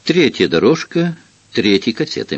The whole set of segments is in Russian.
Третья дорожка третьей кассеты.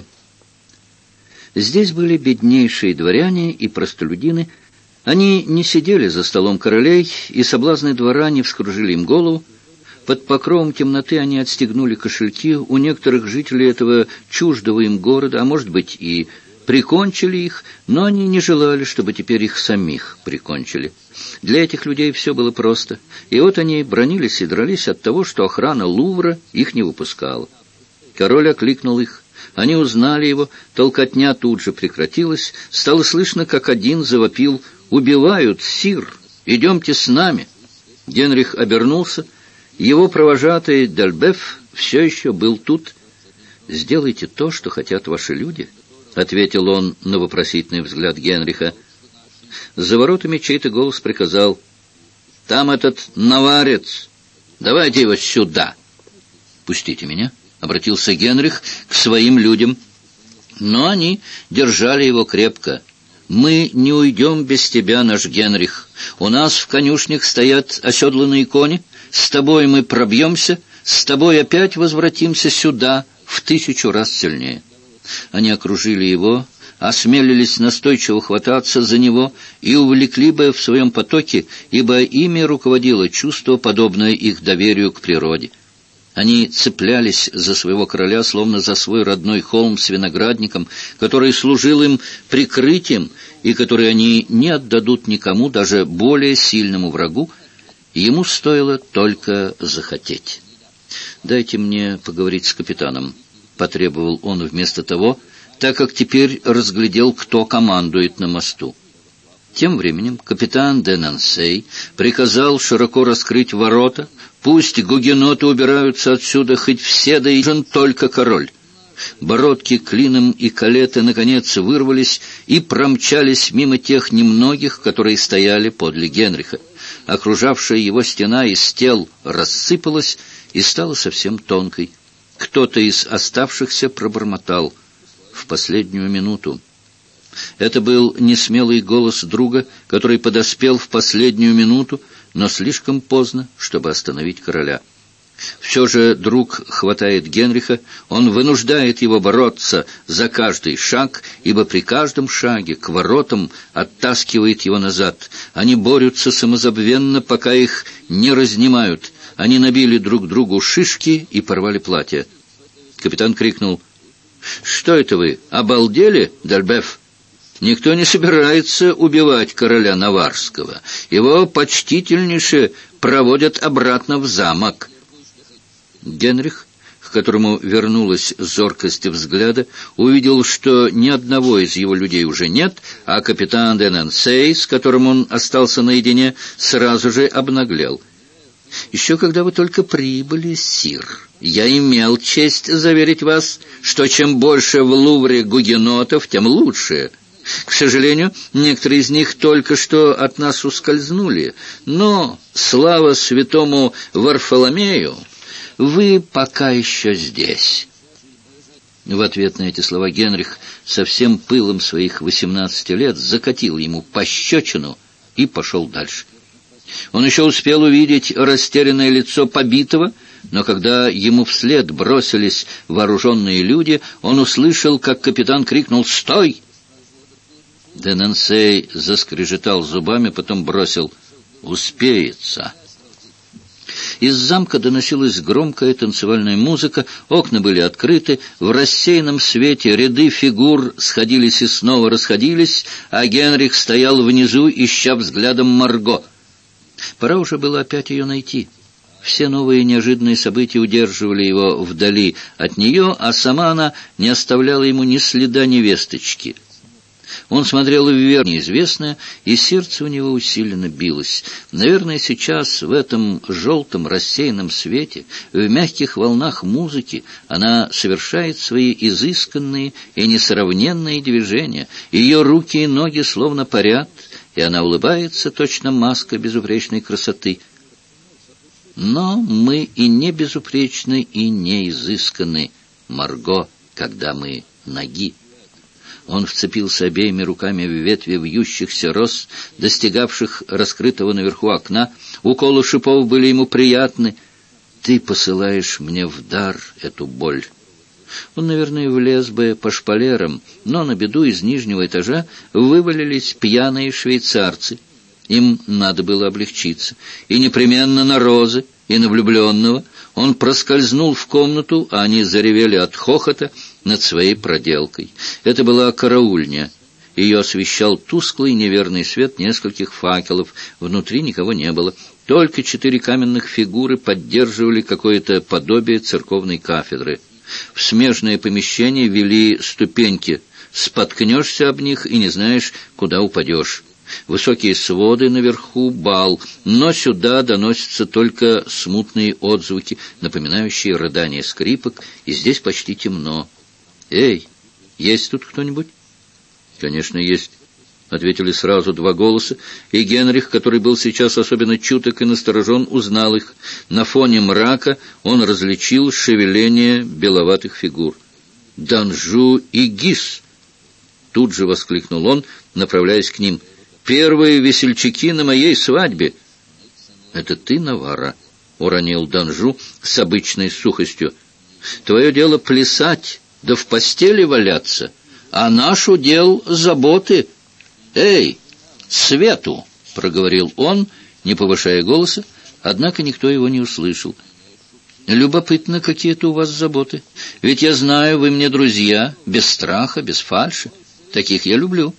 Здесь были беднейшие дворяне и простолюдины. Они не сидели за столом королей, и соблазны двора не вскружили им голову. Под покровом темноты они отстегнули кошельки у некоторых жителей этого чуждого им города, а может быть и прикончили их, но они не желали, чтобы теперь их самих прикончили. Для этих людей все было просто, и вот они бранились и дрались от того, что охрана Лувра их не выпускала. Король окликнул их. Они узнали его, толкотня тут же прекратилась, стало слышно, как один завопил: «Убивают, сир! Идемте с нами!» Генрих обернулся. Его провожатый Дальбеф все еще был тут. «Сделайте то, что хотят ваши люди», — ответил он на вопросительный взгляд Генриха. За воротами чей-то голос приказал: «Там этот наварец! Давайте его сюда!» «Пустите меня», — обратился Генрих к своим людям. Но они держали его крепко. «Мы не уйдем без тебя, наш Генрих. У нас в конюшнях стоят оседланные кони. С тобой мы пробьемся, с тобой опять возвратимся сюда в 1000 раз сильнее». Они окружили его, осмелились настойчиво хвататься за него и увлекли бы в своем потоке, ибо ими руководило чувство, подобное их доверию к природе. Они цеплялись за своего короля, словно за свой родной холм с виноградником, который служил им прикрытием и который они не отдадут никому, даже более сильному врагу. Ему стоило только захотеть. «Дайте мне поговорить с капитаном», — потребовал он вместо того, так как теперь разглядел, кто командует на мосту. Тем временем капитан де Нансей приказал широко раскрыть ворота. Пусть гугеноты убираются отсюда, хоть все, да и только король. Бородки, Клином и Калеты наконец вырвались и промчались мимо тех немногих, которые стояли подле Генриха. Окружавшая его стена из тел рассыпалась и стала совсем тонкой. Кто-то из оставшихся пробормотал: «В последнюю минуту». Это был несмелый голос друга, который подоспел в последнюю минуту, но слишком поздно, чтобы остановить короля. Все же друг хватает Генриха, он вынуждает его бороться за каждый шаг, ибо при каждом шаге к воротам оттаскивает его назад. Они борются самозабвенно, пока их не разнимают. Они набили друг другу шишки и порвали платья. Капитан крикнул: «Что это вы, обалдели, Дальбеф? Никто не собирается убивать короля Наварского. Его почтительнейше проводят обратно в замок». Генрих, к которому вернулась зоркость взгляда, увидел, что ни одного из его людей уже нет, а капитан де Нансей, с которым он остался наедине, сразу же обнаглел. «Еще когда вы только прибыли, сир, я имел честь заверить вас, что чем больше в Лувре гугенотов, тем лучше. К сожалению, некоторые из них только что от нас ускользнули, но, слава святому Варфоломею, вы пока еще здесь». В ответ на эти слова Генрих со всем пылом своих 18 лет закатил ему пощечину и пошел дальше. Он еще успел увидеть растерянное лицо побитого, но когда ему вслед бросились вооруженные люди, он услышал, как капитан крикнул: «Стой!» де Нансей заскрежетал зубами, потом бросил: «Успеется». Из замка доносилась громкая танцевальная музыка, окна были открыты, в рассеянном свете ряды фигур сходились и снова расходились, а Генрих стоял внизу, ища взглядом Марго. Пора уже было опять ее найти. Все новые неожиданные события удерживали его вдали от нее, а сама она не оставляла ему ни следа невесточки. Он смотрел вверх неизвестное, и сердце у него усиленно билось. Наверное, сейчас, в этом желтом рассеянном свете, в мягких волнах музыки, она совершает свои изысканные и несравненные движения. Ее руки и ноги словно парят, и она улыбается, точно маска безупречной красоты. Но мы и не безупречны, и не изысканы, Марго, когда мы ноги. Он вцепился обеими руками в ветви вьющихся роз, достигавших раскрытого наверху окна. Уколы шипов были ему приятны. ты посылаешь мне в дар эту боль. Он, наверное, влез бы по шпалерам, но на беду из нижнего этажа вывалились пьяные швейцарцы. Им надо было облегчиться. И непременно на Розы, и на влюбленного. Он проскользнул в комнату, а они заревели от хохота над своей проделкой. Это была караульня. Ее освещал тусклый неверный свет нескольких факелов. Внутри никого не было. Только 4 каменных фигуры поддерживали какое-то подобие церковной кафедры. В смежное помещение вели ступеньки. Споткнешься об них и не знаешь, куда упадешь. Высокие своды наверху, бал, но сюда доносятся только смутные отзвуки, напоминающие рыдание скрипок, и здесь почти темно. «Эй, есть тут кто-нибудь?» «Конечно, есть», — ответили сразу 2 голоса, и Генрих, который был сейчас особенно чуток и насторожен, узнал их. На фоне мрака он различил шевеление беловатых фигур. «Данжу и Гис!» Тут же воскликнул он, направляясь к ним. «Первые весельчаки на моей свадьбе!» «Это ты, Наварра?» — уронил Данжу с обычной сухостью. «Твое дело плясать, да в постели валяться, а наш удел заботы. Эй, Свету!» — проговорил он, не повышая голоса, однако никто его не услышал. «Любопытно, какие-то у вас заботы. Ведь я знаю, вы мне друзья, без страха, без фальши. Таких я люблю».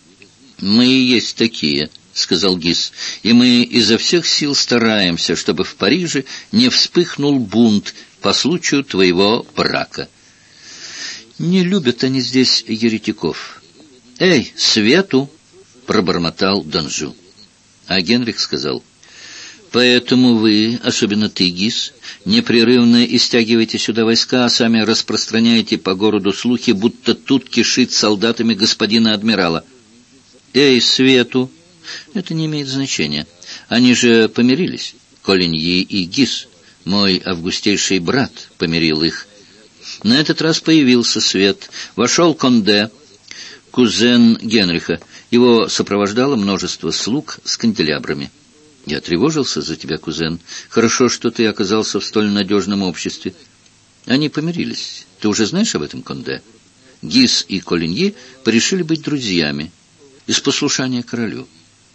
«Мы и есть такие», — сказал Гис, — «и мы изо всех сил стараемся, чтобы в Париже не вспыхнул бунт по случаю твоего брака». «Не любят они здесь еретиков». «Эй, Свету!» — пробормотал Данжу. А Генрих сказал: «Поэтому вы, особенно ты, Гис, непрерывно истягиваете сюда войска, а сами распространяете по городу слухи, будто тут кишит солдатами господина адмирала». «Эй, Свету!» «Это не имеет значения. Они же помирились. Колиньи и Гис, мой августейший брат, помирил их». На этот раз появился Свет. Вошел Конде, кузен Генриха. Его сопровождало множество слуг с канделябрами. «Я тревожился за тебя, кузен. Хорошо, что ты оказался в столь надежном обществе». Они помирились. Ты уже знаешь об этом, Конде? Гис и Колиньи порешили быть друзьями из послушания королю.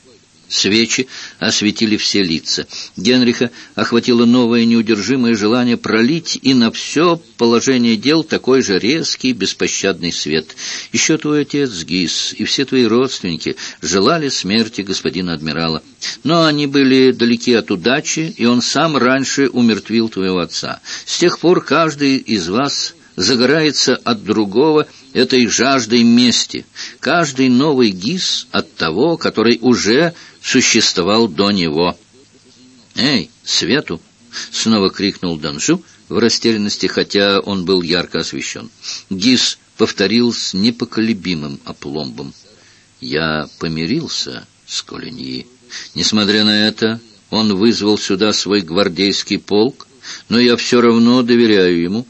Свечи осветили все лица. Генриха охватило новое неудержимое желание пролить и на все положение дел такой же резкий, беспощадный свет. Еще твой отец Гис и все твои родственники желали смерти господина адмирала. Но они были далеки от удачи, и он сам раньше умертвил твоего отца. С тех пор каждый из вас загорается от другого этой жаждой мести. Каждый новый Гис от того, который уже существовал до него. «Эй, Свету!» — снова крикнул Данжу в растерянности, хотя он был ярко освещен. Гис повторил с непоколебимым опломбом: «Я помирился с Колиньи. Несмотря на это, он вызвал сюда свой гвардейский полк, но я все равно доверяю ему».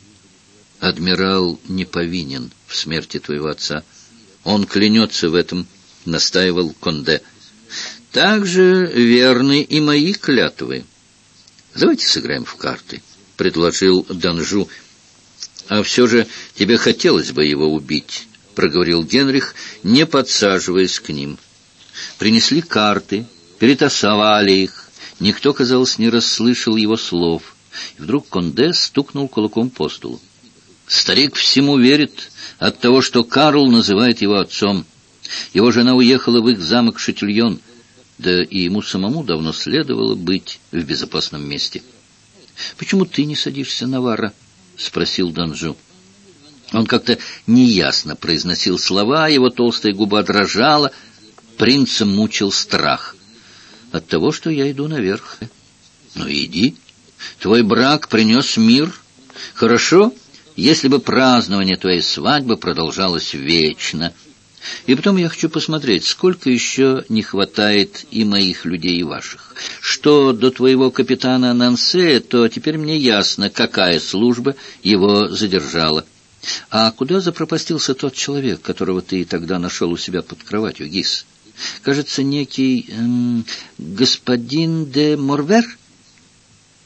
«Адмирал не повинен в смерти твоего отца. Он клянется в этом», — настаивал Конде. «Так же верны и мои клятвы. Давайте сыграем в карты», — предложил Данжу. «А все же тебе хотелось бы его убить», — проговорил Генрих, не подсаживаясь к ним. Принесли карты, перетасовали их. Никто, казалось, не расслышал его слов. И вдруг Конде стукнул кулаком по столу. «Старик всему верит от того, что Карл называет его отцом. Его жена уехала в их замок Шатильон, да и ему самому давно следовало быть в безопасном месте». «Почему ты не садишься, Наварра?» — спросил Данжу. Он как-то неясно произносил слова, его толстая губа дрожала. Принца мучил страх. «От того, что я иду наверх». «Ну иди. Твой брак принес мир. Хорошо, если бы празднование твоей свадьбы продолжалось вечно. И потом я хочу посмотреть, сколько еще не хватает и моих людей, и ваших. Что до твоего капитана Нансе, то теперь мне ясно, какая служба его задержала. А куда запропастился тот человек, которого ты тогда нашел у себя под кроватью, Гис? Кажется, некий господин де Морвер?»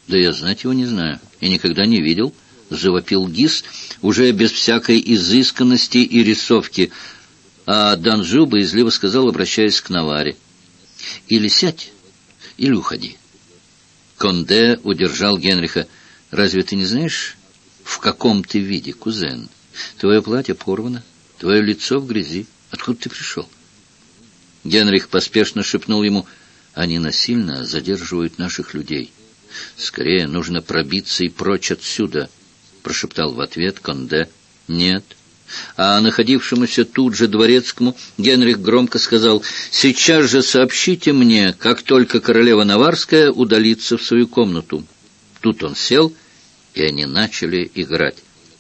Да я знать его не знаю и никогда не видел, — завопил Гис, уже без всякой изысканности и рисовки, а Данжу боязливо сказал, обращаясь к Наваре: «Или сядь, или уходи». Конде удержал Генриха. «Разве ты не знаешь, в каком ты виде, кузен? Твое платье порвано, твое лицо в грязи. Откуда ты пришел?» Генрих поспешно шепнул ему: «Они насильно задерживают наших людей. Скорее нужно пробиться и прочь отсюда», — прошептал в ответ Конде. «Нет». А находившемуся тут же дворецкому Генрих громко сказал: «Сейчас же сообщите мне, как только королева Наварская удалится в свою комнату». Тут он сел, и они начали играть.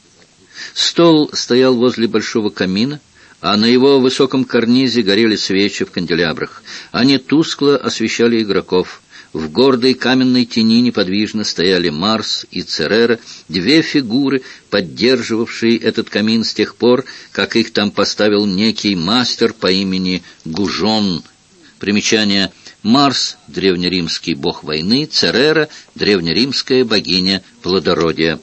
Стол стоял возле большого камина, а на его высоком карнизе горели свечи в канделябрах. Они тускло освещали игроков. В гордой каменной тени неподвижно стояли Марс и Церера, две фигуры, поддерживавшие этот камин с тех пор, как их там поставил некий мастер по имени Гужон. Примечание: Марс — древнеримский бог войны, Церера — древнеримская богиня плодородия.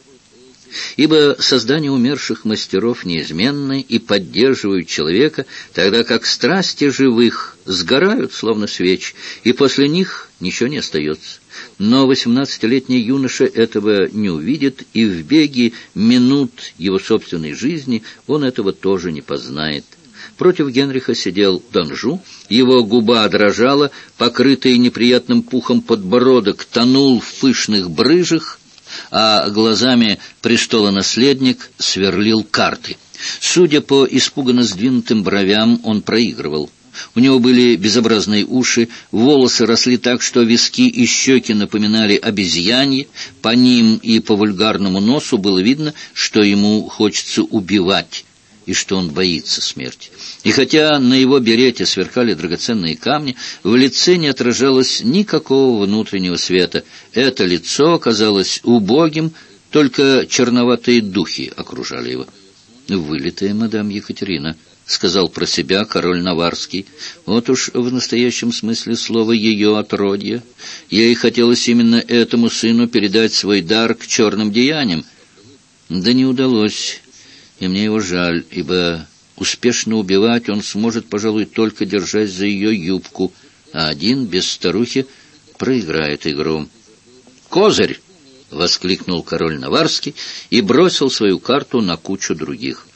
Ибо создания умерших мастеров неизменны и поддерживают человека, тогда как страсти живых сгорают, словно свечи, и после них ничего не остается. Но 18-летний юноша этого не увидит, и в беге минут его собственной жизни он этого тоже не познает. Против Генриха сидел Данжу, его губа дрожала, покрытый неприятным пухом подбородок тонул в пышных брыжах, а глазами престолонаследник сверлил карты. Судя по испуганно сдвинутым бровям, он проигрывал. У него были безобразные уши, волосы росли так, что виски и щеки напоминали обезьяньи, по ним и по вульгарному носу было видно, что ему хочется убивать и что он боится смерти. И хотя на его берете сверкали драгоценные камни, в лице не отражалось никакого внутреннего света. Это лицо казалось убогим, только черноватые духи окружали его. «Вылитая мадам Екатерина», — сказал про себя король Наварский. «Вот уж в настоящем смысле слова ее отродье. Ей хотелось именно этому сыну передать свой дар к черным деяниям. Да не удалось». И мне его жаль, ибо успешно убивать он сможет, пожалуй, только держась за ее юбку, а один, без старухи, проиграет игру. «Козырь!» — воскликнул король Наварский и бросил свою карту на кучу других.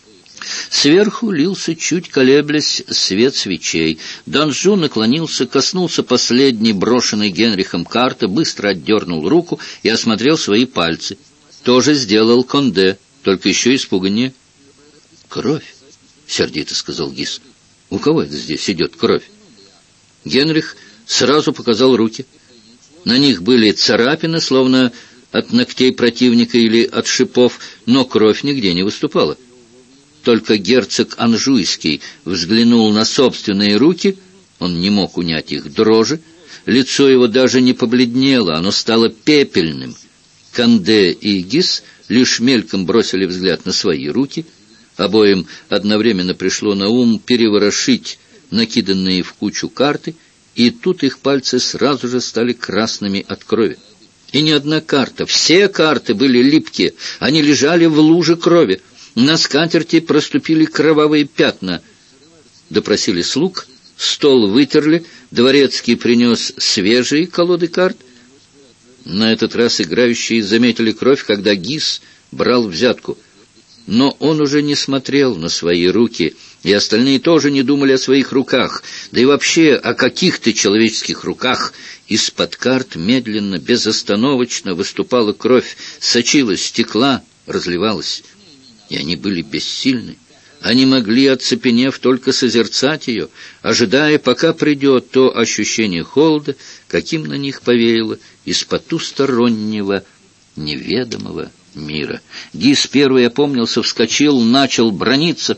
Сверху лился, чуть колеблясь, свет свечей. Данжу наклонился, коснулся последней брошенной Генрихом карты, быстро отдернул руку и осмотрел свои пальцы. То же сделал Конде, только еще испуганнее. «Кровь!» — сердито сказал Гис. «У кого это здесь идет кровь?» Генрих сразу показал руки. На них были царапины, словно от ногтей противника или от шипов, но кровь нигде не выступала. Только герцог Анжуйский взглянул на собственные руки, он не мог унять их дрожи, лицо его даже не побледнело, оно стало пепельным. Конде и Гис лишь мельком бросили взгляд на свои руки. Обоим одновременно пришло на ум переворошить накиданные в кучу карты, и тут их пальцы сразу же стали красными от крови. И ни одна карта, все карты были липкие, они лежали в луже крови. На скатерти проступили кровавые пятна. Допросили слуг, стол вытерли, дворецкий принес свежие колоды карт. На этот раз играющие заметили кровь, когда Гис брал взятку. Но он уже не смотрел на свои руки, и остальные тоже не думали о своих руках, да и вообще о каких-то человеческих руках. Из-под карт медленно, безостановочно выступала кровь, сочилась, стекла, разливалась. И они были бессильны. Они могли, оцепенев, только созерцать ее, ожидая, пока придет то ощущение холода, каким на них повеяло из потустороннего, неведомого мира. Гис первый опомнился, вскочил, начал браниться.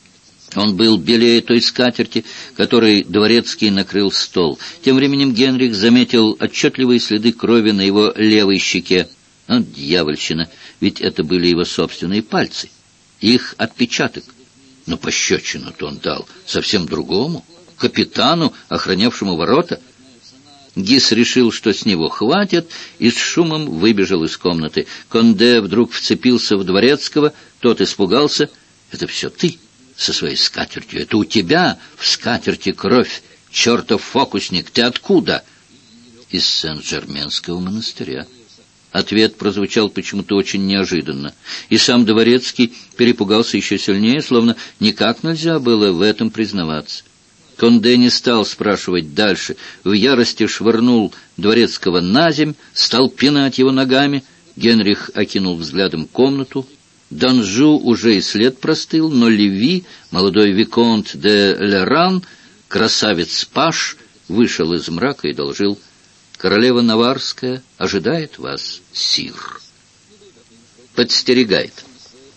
Он был белее той скатерти, которой дворецкий накрыл стол. Тем временем Генрих заметил отчетливые следы крови на его левой щеке. Дьявольщина, ведь это были его собственные пальцы, их отпечаток. Но пощечину-то он дал совсем другому, капитану, охранявшему ворота. Гис решил, что с него хватит, и с шумом выбежал из комнаты. Конде вдруг вцепился в Дворецкого, тот испугался. «Это все ты со своей скатертью, это у тебя в скатерти кровь, чертов фокусник, ты откуда?» «Из Сен-Жерменского монастыря». Ответ прозвучал почему-то очень неожиданно, и сам Дворецкий перепугался еще сильнее, словно никак нельзя было в этом признаваться. Конде не стал спрашивать дальше, в ярости швырнул Дворецкого наземь, стал пинать его ногами. Генрих окинул взглядом комнату. Данжу уже и след простыл, но Леви, молодой виконт де Леран, красавец-паж, вышел из мрака и доложил: «Королева Наварская ожидает вас, сир. Подстерегает.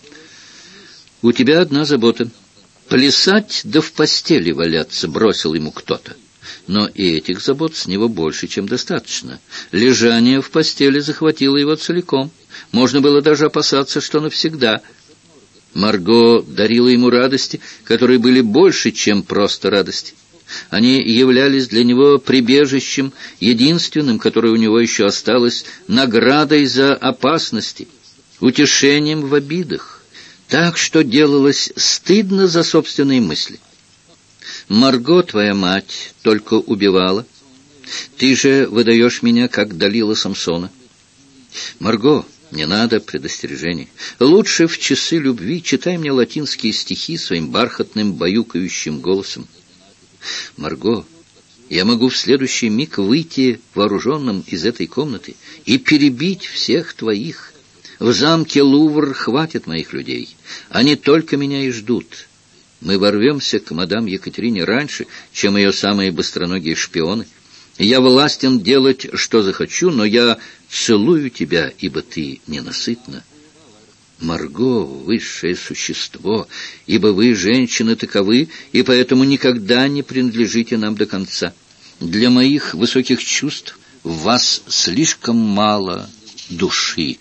У тебя одна забота. Плясать да в постели валяться», — бросил ему кто-то. Но и этих забот с него больше, чем достаточно. Лежание в постели захватило его целиком. Можно было даже опасаться, что навсегда. Марго дарила ему радости, которые были больше, чем просто радости. Они являлись для него прибежищем, единственным, которое у него еще осталось, наградой за опасности, утешением в обидах, так что делалось стыдно за собственные мысли. «Марго, твоя мать, только убивала. Ты же выдаешь меня, как Далила Самсона. Марго, не надо предостережений. Лучше в часы любви читай мне латинские стихи своим бархатным баюкающим голосом. Марго, я могу в следующий миг выйти вооруженным из этой комнаты и перебить всех твоих. В замке Лувр хватит моих людей. Они только меня и ждут. Мы ворвемся к мадам Екатерине раньше, чем ее самые быстроногие шпионы. Я властен делать, что захочу, но я целую тебя, ибо ты ненасытна. Марго, высшее существо, ибо вы, женщины, таковы, и поэтому никогда не принадлежите нам до конца. Для моих высоких чувств в вас слишком мало души.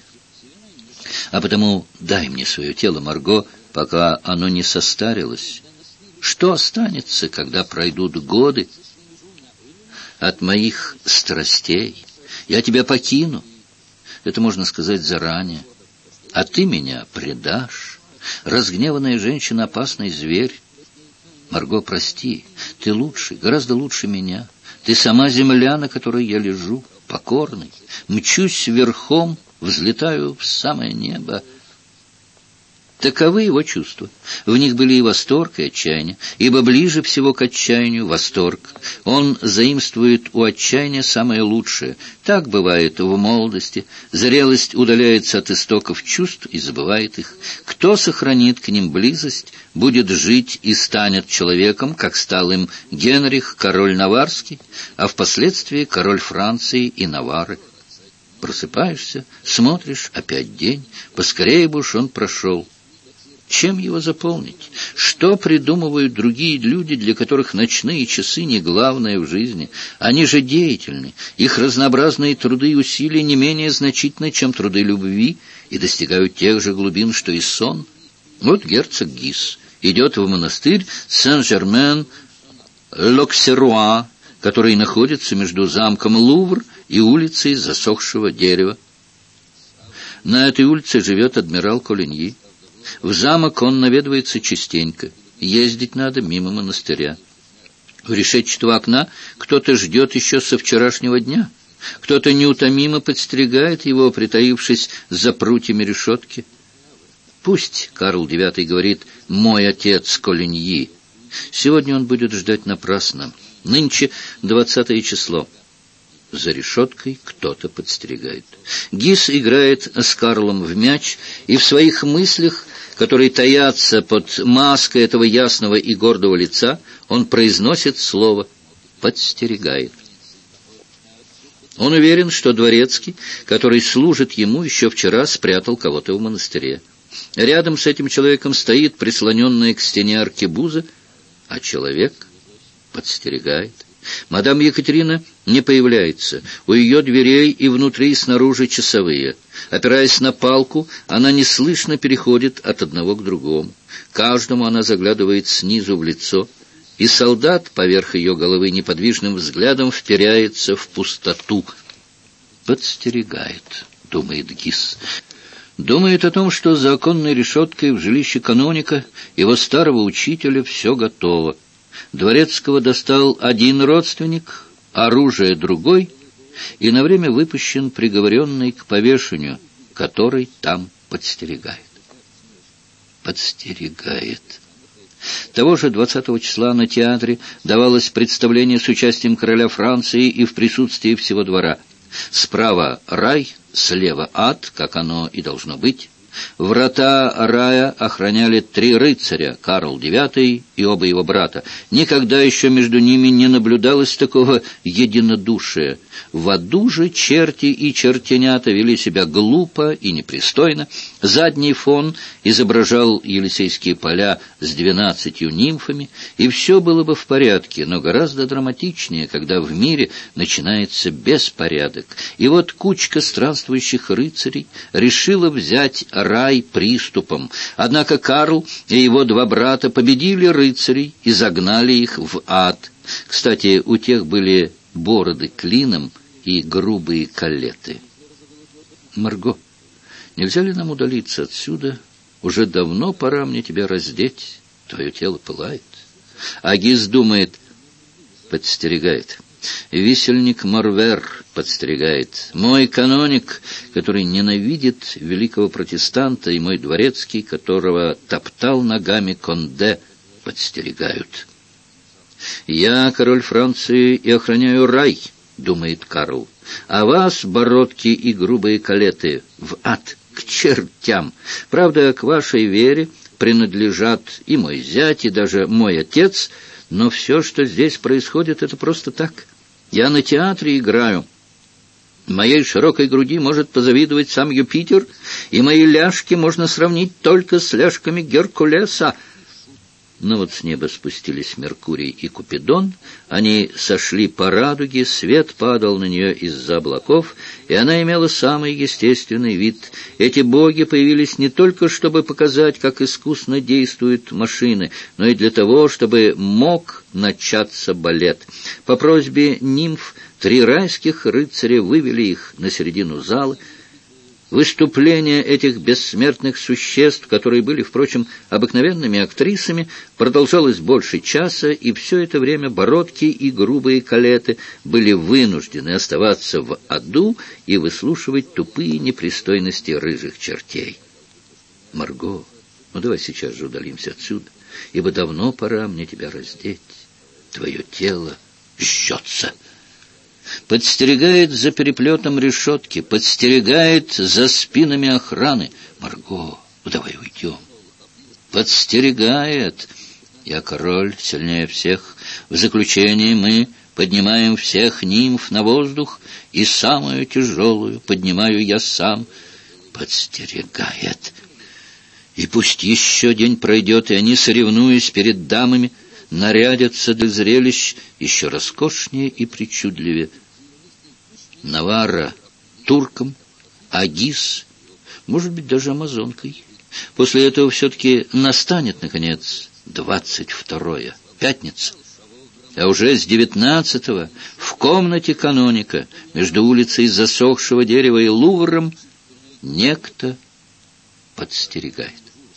А потому дай мне свое тело, Марго, пока оно не состарилось. Что останется, когда пройдут годы? От моих страстей я тебя покину. Это можно сказать заранее. А ты меня предашь. Разгневанная женщина — опасный зверь. Марго, прости, ты лучше, гораздо лучше меня. Ты сама земля, на которой я лежу, покорный. Мчусь верхом, взлетаю в самое небо. Таковы его чувства. В них были и восторг, и отчаяние, ибо ближе всего к отчаянию восторг. Он заимствует у отчаяния самое лучшее. Так бывает в молодости. Зрелость удаляется от истоков чувств и забывает их. Кто сохранит к ним близость, будет жить и станет человеком, как стал им Генрих, король Наварский, а впоследствии король Франции и Наварры. Просыпаешься, смотришь, опять день, поскорее бы уж он прошел. Чем его заполнить? Что придумывают другие люди, для которых ночные часы не главное в жизни? Они же деятельны. Их разнообразные труды и усилия не менее значительны, чем труды любви, и достигают тех же глубин, что и сон. Вот герцог Гис идет в монастырь Сен-Жермен-Локсеруа, который находится между замком Лувр и улицей засохшего дерева. На этой улице живет адмирал Колиньи. В замок он наведывается частенько. Ездить надо мимо монастыря. У решетчатого окна кто-то ждет еще со вчерашнего дня. Кто-то неутомимо подстерегает его, притаившись за прутьями решетки. Пусть Карл IX говорит «мой отец Колиньи». Сегодня он будет ждать напрасно. Нынче 20 число. За решеткой кто-то подстерегает. Гис играет с Карлом в мяч, и в своих мыслях, которые таятся под маской этого ясного и гордого лица, он произносит слово «подстерегает». Он уверен, что Дворецкий, который служит ему, еще вчера спрятал кого-то в монастыре. Рядом с этим человеком стоит прислоненная к стене аркебуза, а человек подстерегает. Мадам Екатерина не появляется. У ее дверей и внутри, и снаружи часовые. Опираясь на палку, она неслышно переходит от одного к другому. Каждому она заглядывает снизу в лицо. и солдат поверх ее головы неподвижным взглядом вперяется в пустоту. «Подстерегает», — думает Гис. Думает о том, что за оконной решеткой в жилище каноника, его старого учителя, все готово. Дворецкого достал один родственник, оружие другой, и на время выпущен приговоренный к повешению, который там подстерегает. Подстерегает. Того же 20 числа на театре давалось представление с участием короля Франции и в присутствии всего двора. Справа рай, слева ад, как оно и должно быть. Врата рая охраняли 3 рыцаря, Карл IX и оба его брата. Никогда еще между ними не наблюдалось такого единодушия. В аду же черти и чертенята вели себя глупо и непристойно. Задний фон изображал Елисейские поля с 12 нимфами, и все было бы в порядке, но гораздо драматичнее, когда в мире начинается беспорядок. И вот кучка странствующих рыцарей решила взять рай приступом. Однако Карл и его 2 брата победили рыцарей и загнали их в ад. Кстати, у тех были бороды клином и грубые калеты. «Марго, нельзя ли нам удалиться отсюда? Уже давно пора мне тебя раздеть. Твое тело пылает». А Гис думает, подстерегает. Висельник Морвер подстерегает. Мой каноник, который ненавидит великого протестанта, и мой дворецкий, которого топтал ногами Конде, подстерегают. «Я король Франции и охраняю рай», — думает Карл, «а вас, бородки и грубые калеты, в ад, к чертям. Правда, к вашей вере принадлежат и мой зять, и даже мой отец, но все, что здесь происходит, это просто так. Я на театре играю. Моей широкой груди может позавидовать сам Юпитер, и мои ляжки можно сравнить только с ляжками Геркулеса». Но вот с неба спустились Меркурий и Купидон, они сошли по радуге, свет падал на нее из-за облаков, и она имела самый естественный вид. Эти боги появились не только, чтобы показать, как искусно действуют машины, но и для того, чтобы мог начаться балет. По просьбе нимф 3 райских рыцаря вывели их на середину зала. Выступление этих бессмертных существ, которые были, впрочем, обыкновенными актрисами, продолжалось больше часа, и все это время бородки и грубые калеты были вынуждены оставаться в аду и выслушивать тупые непристойности рыжих чертей. «Марго, ну давай сейчас же удалимся отсюда, ибо давно пора мне тебя раздеть. Твое тело жжется». Подстерегает за переплетом решетки, подстерегает за спинами охраны. «Марго, ну давай уйдем». Подстерегает. Я король, сильнее всех. В заключении мы поднимаем всех нимф на воздух, и самую тяжелую поднимаю я сам. Подстерегает. И пусть еще день пройдет, и они, соревнуясь перед дамами, нарядятся для зрелищ еще роскошнее и причудливее. Наварра турком, а Гис, может быть, даже амазонкой. После этого все-таки настанет, наконец, 22-е, пятница. А уже с 19-го в комнате каноника между улицей засохшего дерева и Лувром некто подстерегает.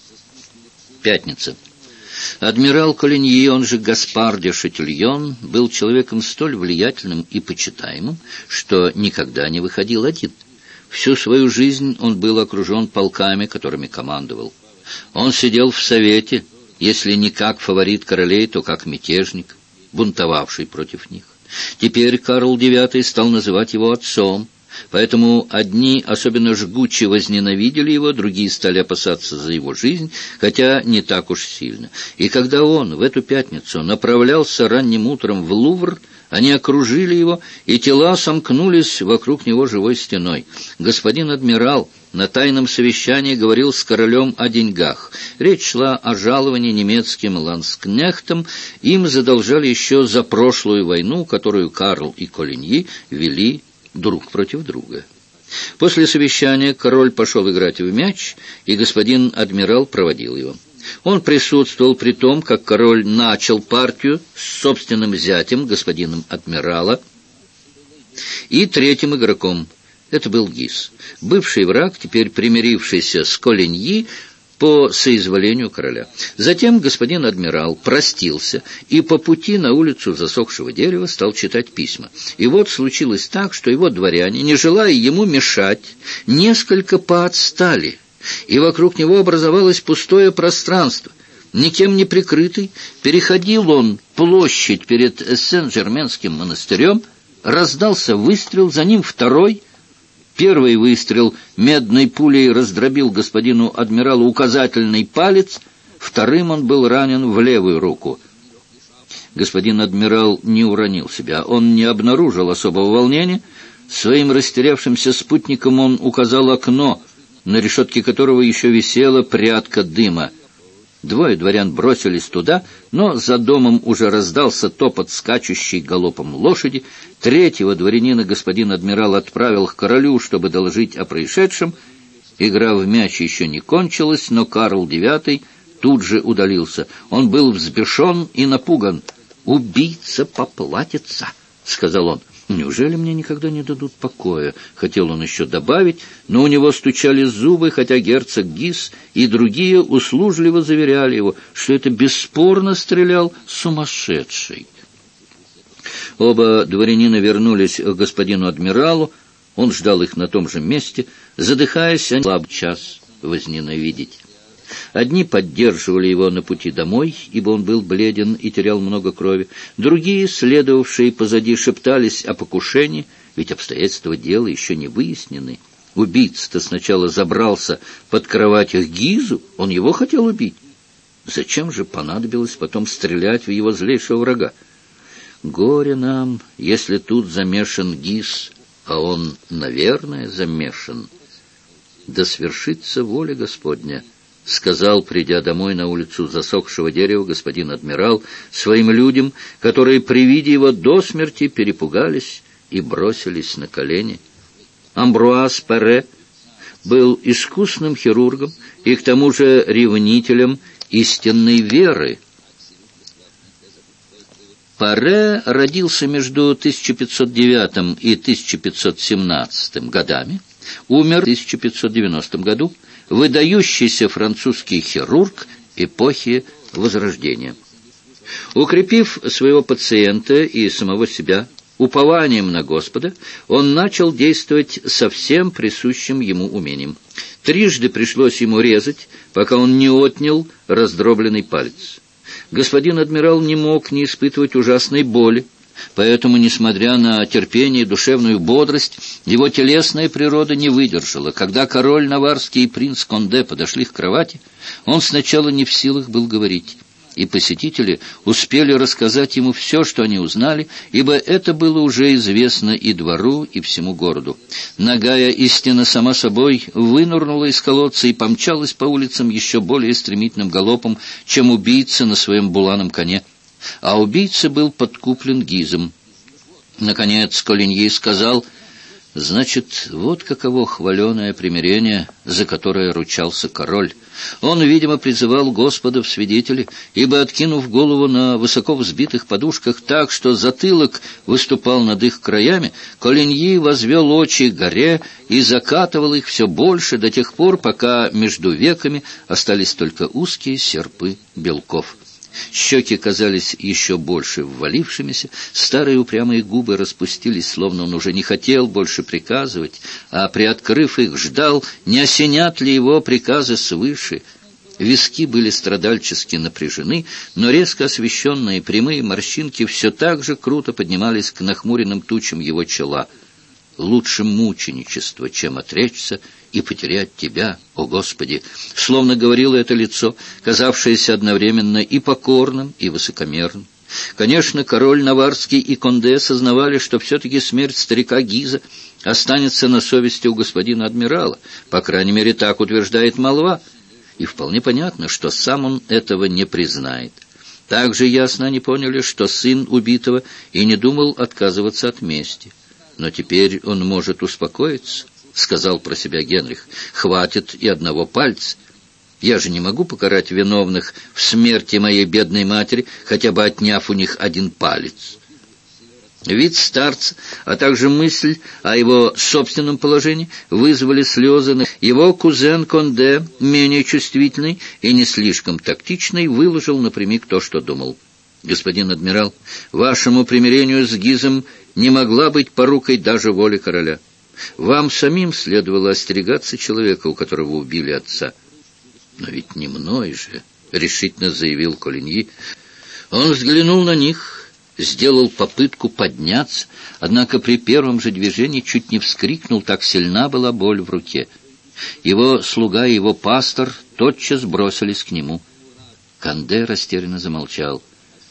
Пятница. Адмирал Колиньи, он же Гаспар де Шатильон, был человеком столь влиятельным и почитаемым, что никогда не выходил один. Всю свою жизнь он был окружен полками, которыми командовал. Он сидел в совете, если не как фаворит королей, то как мятежник, бунтовавший против них. Теперь Карл IX стал называть его отцом. Поэтому одни особенно жгуче возненавидели его, другие стали опасаться за его жизнь, хотя не так уж сильно. И когда он в эту пятницу направлялся ранним утром в Лувр, они окружили его, и тела сомкнулись вокруг него живой стеной. Господин адмирал на тайном совещании говорил с королем о деньгах. Речь шла о жаловании немецким ланскнехтам. Им задолжали еще за прошлую войну, которую Карл и Колиньи вели друг против друга. После совещания король пошел играть в мяч, и господин адмирал проводил его. Он присутствовал при том, как король начал партию с собственным зятем, господином адмирала, и третьим игроком. Это был Гиз, бывший враг, теперь примирившийся с Колиньи по соизволению короля. Затем господин адмирал простился и по пути на улицу Засохшего дерева стал читать письма. И вот случилось так, что его дворяне, не желая ему мешать, несколько поотстали, и вокруг него образовалось пустое пространство. Никем не прикрытый, переходил он площадь перед Сен-Жерменским монастырем, раздался выстрел, за ним второй. Первый выстрел медной пулей раздробил господину адмиралу указательный палец, вторым он был ранен в левую руку. Господин адмирал не уронил себя, он не обнаружил особого волнения. Своим растерявшимся спутникам он указал окно, на решетке которого еще висела прядка дыма. Двое дворян бросились туда, но за домом уже раздался топот скачущей галопом лошади. Третьего дворянина господин адмирал отправил к королю, чтобы доложить о происшедшем. Игра в мяч еще не кончилась, но Карл IX тут же удалился. Он был взбешен и напуган. «Убийца поплатится», — сказал он. «Неужели мне никогда не дадут покоя?» — хотел он еще добавить, но у него стучали зубы, хотя герцог Гиз и другие услужливо заверяли его, что это бесспорно стрелял сумасшедший. Оба дворянина вернулись к господину адмиралу. Он ждал их на том же месте. Задыхаясь, они слаб час возненавидеть. Одни поддерживали его на пути домой, ибо он был бледен и терял много крови. Другие, следовавшие позади, шептались о покушении, ведь обстоятельства дела еще не выяснены. Убийца-то сначала забрался под кровать к Гизу, он его хотел убить. Зачем же понадобилось потом стрелять в его злейшего врага? Горе нам, если тут замешан Гиз, а он, наверное, замешан. Да свершится воля Господня, — сказал, придя домой на улицу Засохшего дерева, господин адмирал своим людям, которые при виде его до смерти перепугались и бросились на колени. Амбруаз Паре был искусным хирургом и к тому же ревнителем истинной веры. Паре родился между 1509 и 1517 годами, умер в 1590 году, выдающийся французский хирург эпохи Возрождения. Укрепив своего пациента и самого себя упованием на Господа, он начал действовать со всем присущим ему умением. Трижды пришлось ему резать, пока он не отнял раздробленный палец. Господин адмирал не мог не испытывать ужасной боли, поэтому, несмотря на терпение и душевную бодрость, его телесная природа не выдержала. Когда король Наварский и принц Конде подошли к кровати, он сначала не в силах был говорить, и посетители успели рассказать ему все, что они узнали, ибо это было уже известно и двору, и всему городу. Нагая истина сама собой вынырнула из колодца и помчалась по улицам еще более стремительным галопом, чем убийца на своем буланом коне. А убийца был подкуплен Гизом. Наконец Колиньи сказал: «Значит, вот каково хваленое примирение, за которое ручался король. Он, видимо, призывал Господа в свидетели, ибо, откинув голову на высоко взбитых подушках так, что затылок выступал над их краями, Колиньи возвел очи к горе и закатывал их все больше до тех пор, пока между веками остались только узкие серпы белков». Щеки казались еще больше ввалившимися, старые упрямые губы распустились, словно он уже не хотел больше приказывать, а, приоткрыв их, ждал, не осенят ли его приказы свыше. Виски были страдальчески напряжены, но резко освещенные прямые морщинки все так же круто поднимались к нахмуренным тучам его чела. «Лучше мученичество, чем отречься и потерять Тебя, о Господи!» Словно говорило это лицо, казавшееся одновременно и покорным, и высокомерным. Конечно, король Наварский и Конде сознавали, что все-таки смерть старика Гиза останется на совести у господина адмирала. По крайней мере, так утверждает молва. И вполне понятно, что сам он этого не признает. Также ясно они поняли, что сын убитого и не думал отказываться от мести. «Но теперь он может успокоиться», — сказал про себя Генрих. «Хватит и одного пальца». Я же не могу покарать виновных в смерти моей бедной матери, хотя бы отняв у них один палец. Вид старца, а также мысль о его собственном положении вызвали слезы. Его кузен Конде, менее чувствительный и не слишком тактичный, выложил напрямик то, что думал. «Господин адмирал, вашему примирению с Гизом не могла быть порукой даже воли короля. Вам самим следовало остерегаться человека, у которого убили отца». «Но ведь не мной же», — решительно заявил Колиньи. Он взглянул на них, сделал попытку подняться, однако при первом же движении чуть не вскрикнул, так сильна была боль в руке. Его слуга и его пастор тотчас бросились к нему. Конде растерянно замолчал.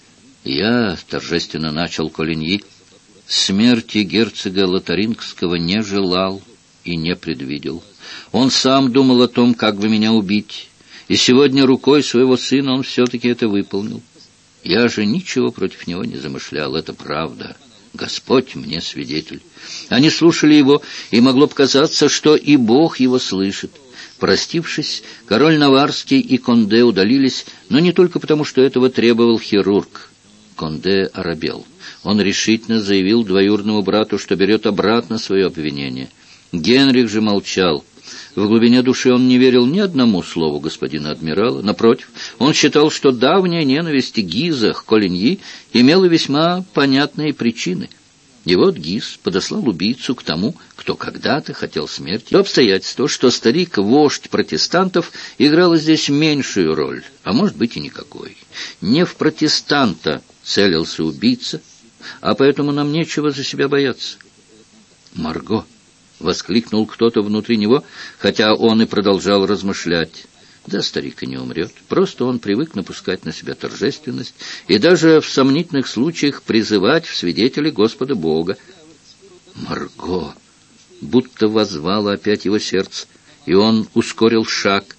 «Я», — торжественно начал Колиньи, — «смерти герцога Лотарингского не желал и не предвидел. Он сам думал о том, как бы меня убить, и сегодня рукой своего сына он все-таки это выполнил. Я же ничего против него не замышлял, это правда. Господь мне свидетель». Они слушали его, и могло показаться, что и Бог его слышит. Простившись, король Наварский и Конде удалились, но не только потому, что этого требовал хирург. Конде оробел. Он решительно заявил двоюродному брату, что берет обратно свое обвинение. Генрих же молчал. В глубине души он не верил ни одному слову господина адмирала. Напротив, он считал, что давняя ненависть Гиза к Колиньи имела весьма понятные причины. И вот Гиз подослал убийцу к тому, кто когда-то хотел смерти. То обстоятельство, что старик-вождь протестантов играла здесь меньшую роль, а может быть и никакой. Не в протестанта целился убийца, а поэтому нам нечего за себя бояться. «Марго!» — воскликнул кто-то внутри него, хотя он и продолжал размышлять. Да, старик и не умрет. Просто он привык напускать на себя торжественность и даже в сомнительных случаях призывать в свидетели Господа Бога. «Марго!» Будто воззвало опять его сердце, и он ускорил шаг.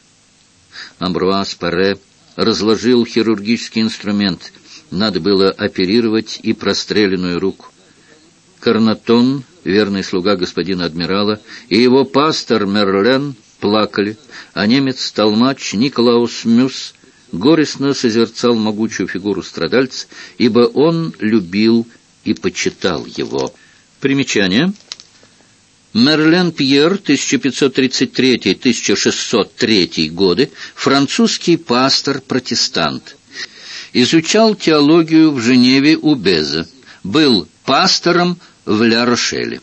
Амбруаз Паре разложил хирургический инструмент. Надо было оперировать и простреленную руку. Карнатон, верный слуга господина адмирала, и его пастор Мерлен плакали, а немец-толмач Николаус Мюс горестно созерцал могучую фигуру страдальца, ибо он любил и почитал его. Примечание. Мерлен Пьер, 1533-1603 годы, французский пастор-протестант. Изучал теологию в Женеве у Беза. Был пастором в Ля-Рошеле.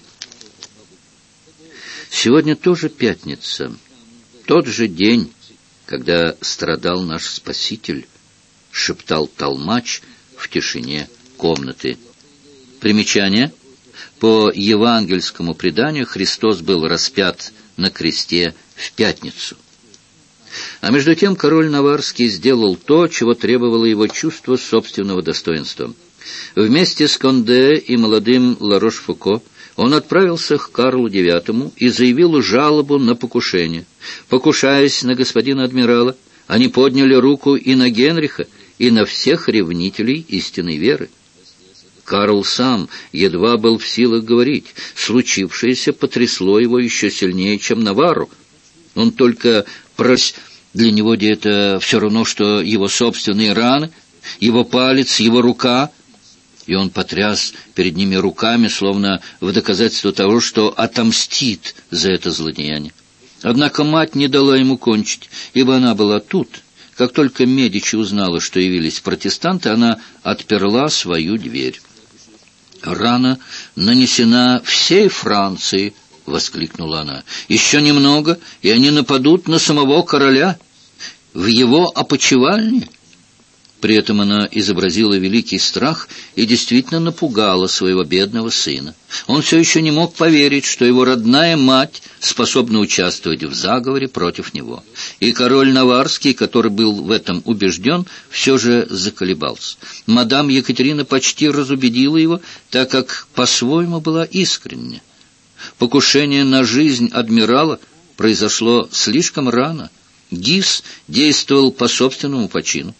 Сегодня тоже пятница. Тот же день, когда страдал наш Спаситель, шептал толмач в тишине комнаты. Примечание. По евангельскому преданию Христос был распят на кресте в пятницу. А между тем король Наварский сделал то, чего требовало его чувство собственного достоинства. Вместе с Конде и молодым Ларош-Фуко он отправился к Карлу IX и заявил жалобу на покушение. Покушаясь на господина адмирала, они подняли руку и на Генриха, и на всех ревнителей истинной веры. Карл сам едва был в силах говорить. Случившееся потрясло его еще сильнее, чем Наварру. Он только для него это все равно, что его собственные раны, его палец, его рука. И он потряс перед ними руками, словно в доказательство того, что отомстит за это злодеяние. Однако мать не дала ему кончить, ибо она была тут. Как только Медичи узнала, что явились протестанты, она отперла свою дверь. «Рана нанесена всей Франции!» — воскликнула она. «Еще немного, и они нападут на самого короля в его опочивальне». При этом она изобразила великий страх и действительно напугала своего бедного сына. Он все еще не мог поверить, что его родная мать способна участвовать в заговоре против него. И король Наварский, который был в этом убежден, все же заколебался. Мадам Екатерина почти разубедила его, так как по-своему была искренне. Покушение на жизнь адмирала произошло слишком рано. Гиз действовал по собственному почину.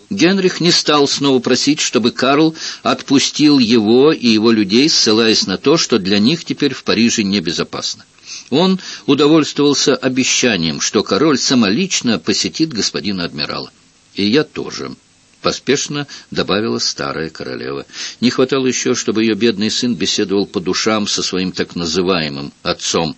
Генрих не стал снова просить, чтобы Карл отпустил его и его людей, ссылаясь на то, что для них теперь в Париже небезопасно. Он удовольствовался обещанием, что король самолично посетит господина адмирала. «И я тоже», — поспешно добавила старая королева. Не хватало еще, чтобы ее бедный сын беседовал по душам со своим так называемым отцом.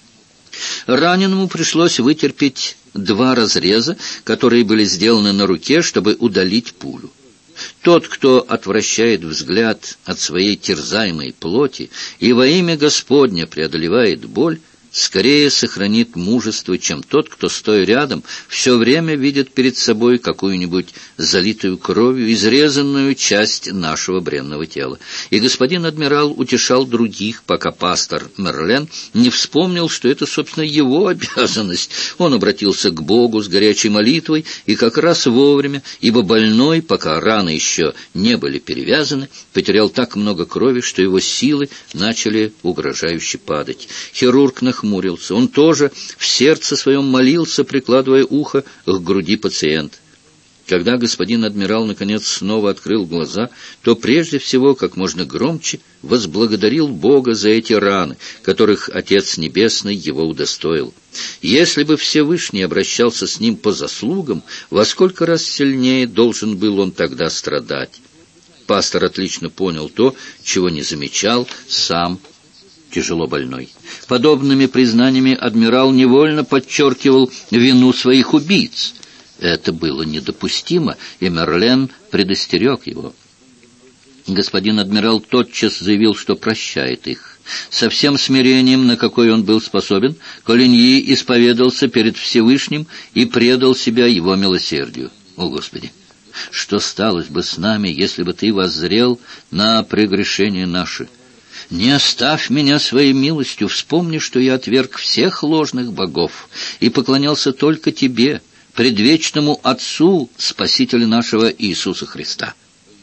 Раненому пришлось вытерпеть 2 разреза, которые были сделаны на руке, чтобы удалить пулю. Тот, кто отвращает взгляд от своей терзаемой плоти и во имя Господня преодолевает боль, скорее сохранит мужество, чем тот, кто, стоя рядом, все время видит перед собой какую-нибудь залитую кровью, изрезанную часть нашего бренного тела. И господин адмирал утешал других, пока пастор Мерлен не вспомнил, что это, собственно, его обязанность. Он обратился к Богу с горячей молитвой, и как раз вовремя, ибо больной, пока раны еще не были перевязаны, потерял так много крови, что его силы начали угрожающе падать. Хирург нахмурился. Он тоже в сердце своем молился, прикладывая ухо к груди пациента. Когда господин адмирал наконец снова открыл глаза, то прежде всего, как можно громче, возблагодарил Бога за эти раны, которых Отец Небесный его удостоил. Если бы Всевышний обращался с ним по заслугам, во сколько раз сильнее должен был он тогда страдать. Пастор отлично понял то, чего не замечал сам тяжело больной. Подобными признаниями адмирал невольно подчеркивал вину своих убийц. Это было недопустимо, и Мерлен предостерег его. Господин адмирал тотчас заявил, что прощает их. Со всем смирением, на какое он был способен, Колиньи исповедался перед Всевышним и предал себя его милосердию. О, Господи! Что сталось бы с нами, если бы Ты воззрел на прегрешения наши? Не оставь меня своей милостью, вспомни, что я отверг всех ложных богов и поклонялся только Тебе, предвечному Отцу Спасителя нашего Иисуса Христа».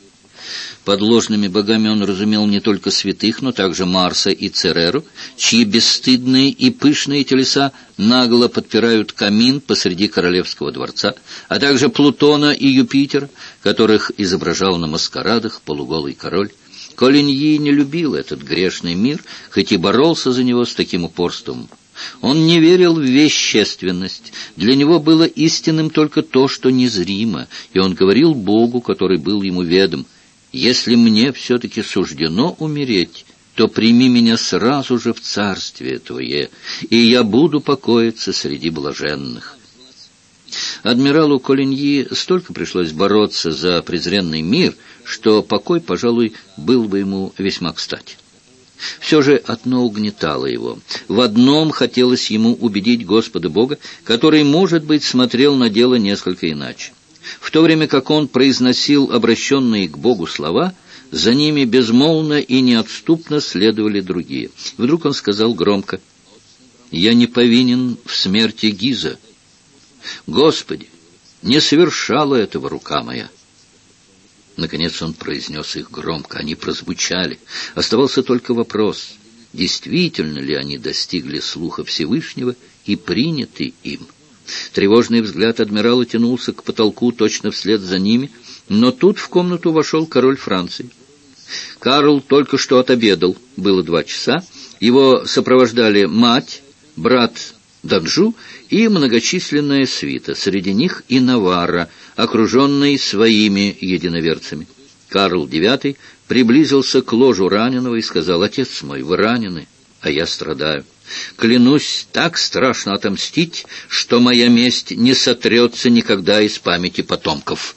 Под ложными богами он разумел не только святых, но также Марса и Цереру, чьи бесстыдные и пышные телеса нагло подпирают камин посреди королевского дворца, а также Плутона и Юпитера, которых изображал на маскарадах полуголый король. Колиньи не любил этот грешный мир, хоть и боролся за него с таким упорством. Он не верил в вещественность. Для него было истинным только то, что незримо, и он говорил Богу, который был ему ведом: «Если мне все-таки суждено умереть, то прими меня сразу же в царствие Твое, и я буду покоиться среди блаженных». Адмиралу Колиньи столько пришлось бороться за презренный мир, что покой, пожалуй, был бы ему весьма кстати. Все же одно угнетало его. В одном хотелось ему убедить Господа Бога, который, может быть, смотрел на дело несколько иначе. В то время как он произносил обращенные к Богу слова, за ними безмолвно и неотступно следовали другие. Вдруг он сказал громко: «Я не повинен в смерти Гиза. Господи, не совершала этого рука моя». Наконец он произнес их громко, они прозвучали. Оставался только вопрос, действительно ли они достигли слуха Всевышнего и приняты им. Тревожный взгляд адмирала тянулся к потолку точно вслед за ними, но тут в комнату вошел король Франции. Карл только что отобедал, было 2 часа, его сопровождали мать, брат Данжу и многочисленная свита, среди них и Наварра, окруженный своими единоверцами. Карл IX приблизился к ложу раненого и сказал: «Отец мой, вы ранены, а я страдаю. Клянусь так страшно отомстить, что моя месть не сотрется никогда из памяти потомков».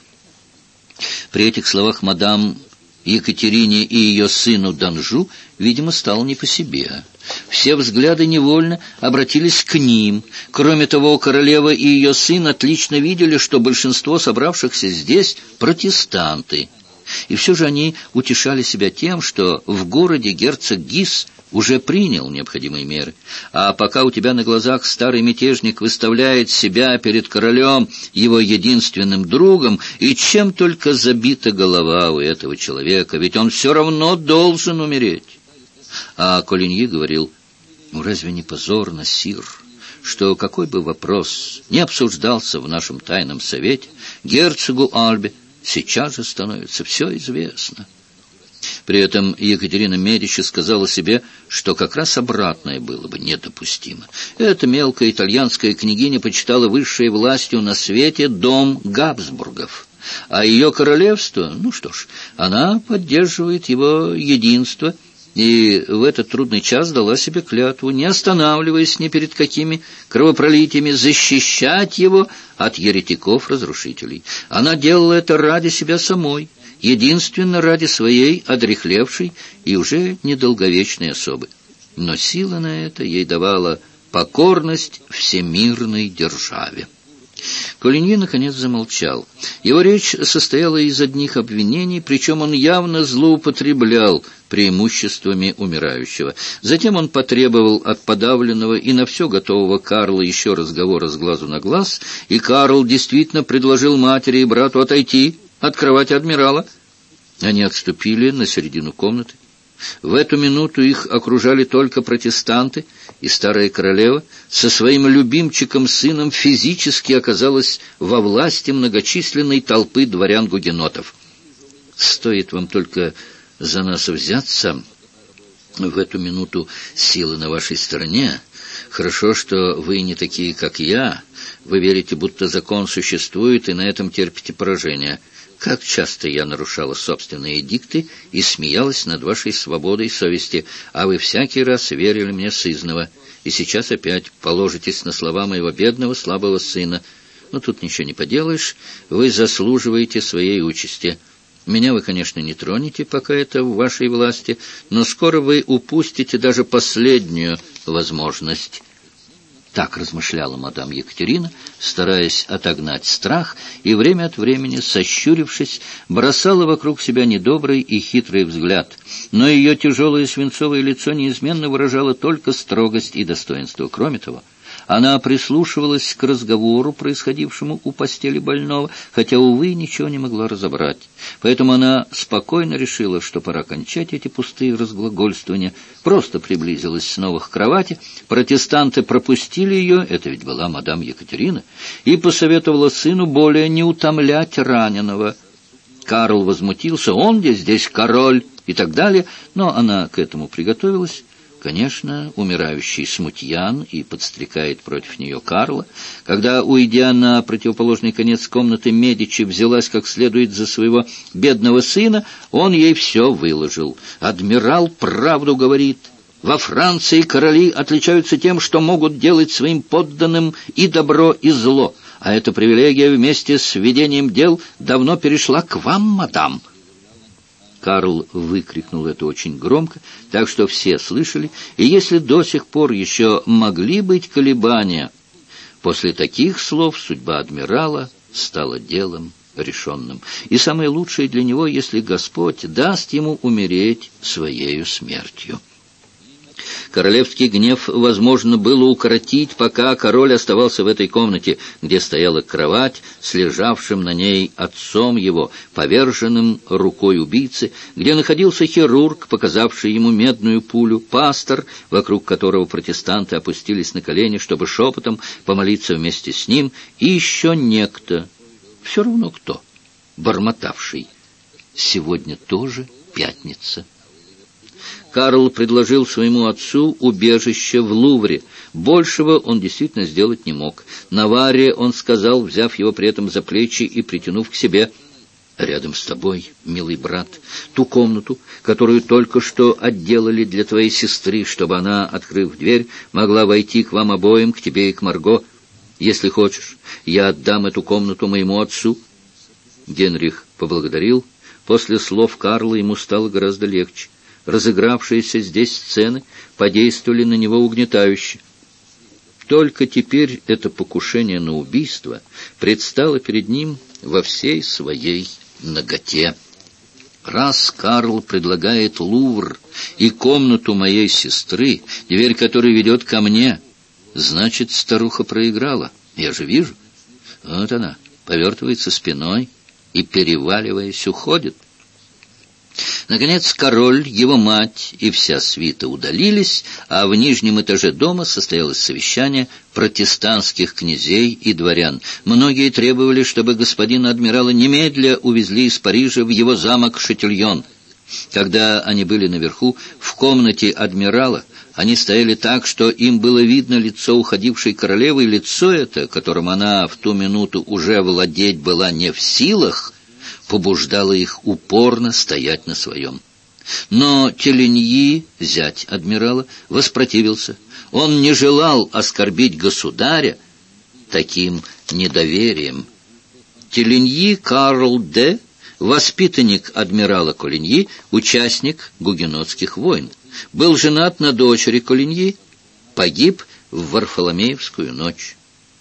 При этих словах мадам Екатерине и ее сыну Данжу, видимо, стало не по себе. Все взгляды невольно обратились к ним. Кроме того, королева и ее сын отлично видели, что большинство собравшихся здесь — протестанты. И все же они утешали себя тем, что в городе герцог Гиз уже принял необходимые меры. А пока у тебя на глазах старый мятежник выставляет себя перед королем, его единственным другом, и чем только забита голова у этого человека, ведь он все равно должен умереть. А Колиньи говорил: разве не позорно, сир, что какой бы вопрос ни обсуждался в нашем тайном совете, герцогу Альбе Сейчас же становится все известно». При этом Екатерина Медичи сказала себе, что как раз обратное было бы недопустимо. Эта мелкая итальянская княгиня почитала высшей властью на свете дом Габсбургов, а ее королевство, ну что ж, она поддерживает его единство, и в этот трудный час дала себе клятву, не останавливаясь ни перед какими кровопролитиями, защищать его от еретиков-разрушителей. Она делала это ради себя самой, единственно ради своей одряхлевшей и уже недолговечной особы. Но сила на это ей давала покорность всемирной державе. Колиньи, наконец, замолчал. Его речь состояла из одних обвинений, причем он явно злоупотреблял преимуществами умирающего. Затем он потребовал от подавленного и на все готового Карла еще разговора с глазу на глаз, и Карл действительно предложил матери и брату отойти от кровати адмирала. Они отступили на середину комнаты. В эту минуту их окружали только протестанты, и старая королева со своим любимчиком-сыном физически оказалась во власти многочисленной толпы дворян-гугенотов. «Стоит вам только за нас взяться, в эту минуту силы на вашей стороне. Хорошо, что вы не такие, как я. Вы верите, будто закон существует, и на этом терпите поражение. Как часто я нарушала собственные эдикты и смеялась над вашей свободой совести, а вы всякий раз верили мне сызнова, и сейчас опять положитесь на слова моего бедного слабого сына. Но тут ничего не поделаешь, вы заслуживаете своей участи. Меня вы, конечно, не тронете, пока это в вашей власти, но скоро вы упустите даже последнюю возможность». Так размышляла мадам Екатерина, стараясь отогнать страх, и время от времени, сощурившись, бросала вокруг себя недобрый и хитрый взгляд. Но ее тяжелое свинцовое лицо неизменно выражало только строгость и достоинство. Кроме того, она прислушивалась к разговору, происходившему у постели больного, хотя, увы, ничего не могла разобрать. Поэтому она спокойно решила, что пора кончать эти пустые разглагольствования, просто приблизилась снова к кровати. Протестанты пропустили ее, это ведь была мадам Екатерина, и посоветовала сыну более не утомлять раненого. Карл возмутился: он здесь король и так далее, но она к этому приготовилась. Конечно, умирающий смутьян и подстрекает против нее Карла. Когда, уйдя на противоположный конец комнаты, Медичи взялась как следует за своего бедного сына, он ей все выложил. «Адмирал правду говорит. Во Франции короли отличаются тем, что могут делать своим подданным и добро, и зло. А эта привилегия вместе с ведением дел давно перешла к вам, мадам». Карл выкрикнул это очень громко, так что все слышали, и если до сих пор еще могли быть колебания, после таких слов судьба адмирала стала делом решенным. И самое лучшее для него, если Господь даст ему умереть своею смертью. Королевский гнев возможно было укротить, пока король оставался в этой комнате, где стояла кровать с лежавшим на ней отцом его, поверженным рукой убийцы, где находился хирург, показавший ему медную пулю, пастор, вокруг которого протестанты опустились на колени, чтобы шепотом помолиться вместе с ним, и еще некто, все равно кто, бормотавший: «Сегодня тоже пятница». Карл предложил своему отцу убежище в Лувре. Большего он действительно сделать не мог. Наварре он сказал, взяв его при этом за плечи и притянув к себе: «Рядом с тобой, милый брат, ту комнату, которую только что отделали для твоей сестры, чтобы она, открыв дверь, могла войти к вам обоим, к тебе и к Марго. Если хочешь, я отдам эту комнату моему отцу». Генрих поблагодарил. После слов Карла ему стало гораздо легче. Разыгравшиеся здесь сцены подействовали на него угнетающе. Только теперь это покушение на убийство предстало перед ним во всей своей наготе. Раз Карл предлагает Лувр и комнату моей сестры, дверь которой ведет ко мне, значит, старуха проиграла. Я же вижу. Вот она повертывается спиной и, переваливаясь, уходит. Наконец король, его мать и вся свита удалились, а в нижнем этаже дома состоялось совещание протестантских князей и дворян. Многие требовали, чтобы господина адмирала немедля увезли из Парижа в его замок Шатильон. Когда они были наверху, в комнате адмирала, они стояли так, что им было видно лицо уходившей королевы, и лицо это, которым она в ту минуту уже владеть была не в силах, побуждало их упорно стоять на своем. Но Теленьи, зять адмирала, воспротивился. Он не желал оскорбить государя таким недоверием. Теленьи Карл Д., воспитанник адмирала Колиньи, участник гугенотских войн, был женат на дочери Колиньи, погиб в Варфоломеевскую ночь.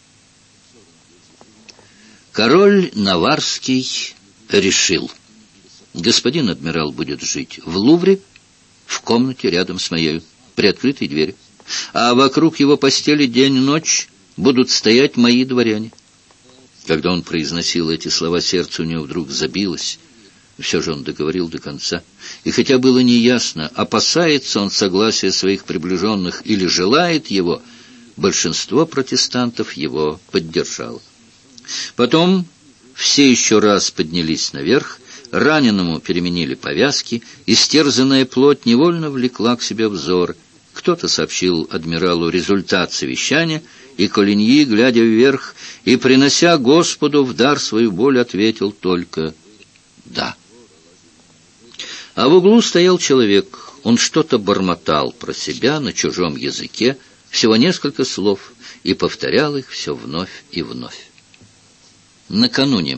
Король Наварский решил: господин адмирал будет жить в Лувре, в комнате рядом с моей, при открытой двери, а вокруг его постели день-ночь будут стоять мои дворяне. Когда он произносил эти слова, сердце у него вдруг забилось. Все же он договорил до конца. И хотя было неясно, опасается он согласия своих приближенных или желает его, большинство протестантов его поддержало. Потом все еще раз поднялись наверх, раненому переменили повязки, истерзанная плоть невольно влекла к себе взор. Кто-то сообщил адмиралу результат совещания, и Колиньи, глядя вверх и принося Господу в дар свою боль, ответил только «да». А в углу стоял человек. Он что-то бормотал про себя на чужом языке, всего несколько слов, и повторял их все вновь и вновь. Накануне.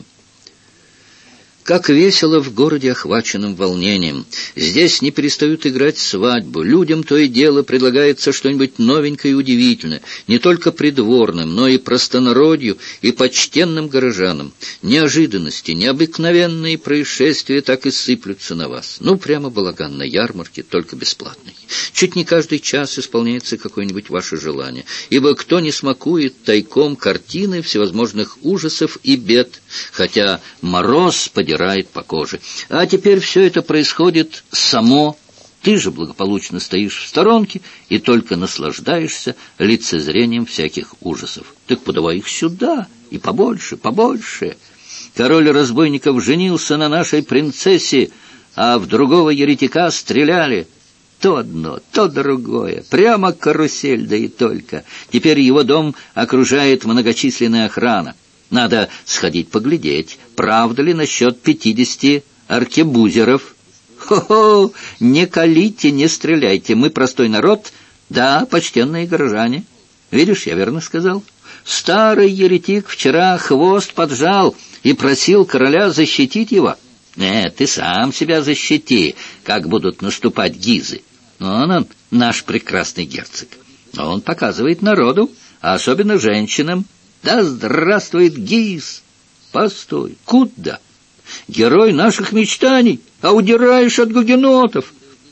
Как весело в городе, охваченном волнением. Здесь не перестают играть свадьбу. Людям то и дело предлагается что-нибудь новенькое и удивительное. Не только придворным, но и простонародью, и почтенным горожанам. Неожиданности, необыкновенные происшествия так и сыплются на вас. Ну, прямо балаган на ярмарке, только бесплатный. Чуть не каждый час исполняется какое-нибудь ваше желание. Ибо кто не смакует тайком картины всевозможных ужасов и бед, хотя мороз подирает по коже. А теперь все это происходит само. Ты же благополучно стоишь в сторонке и только наслаждаешься лицезрением всяких ужасов. Так подавай их сюда, и побольше, побольше. Король разбойников женился на нашей принцессе, а в другого еретика стреляли. То одно, то другое. Прямо карусель, да и только. Теперь его дом окружает многочисленная охрана. Надо сходить поглядеть, правда ли насчет 50 аркебузеров. Хо-хо, не колите, не стреляйте, мы простой народ, да, почтенные горожане. Видишь, я верно сказал? Старый еретик вчера хвост поджал и просил короля защитить его. Нет, ты сам себя защити, как будут наступать гизы. Он, наш прекрасный герцог. Он показывает народу, а особенно женщинам. Да здравствует Гиз! Постой, куда? Герой наших мечтаний, а удираешь от гугенотов.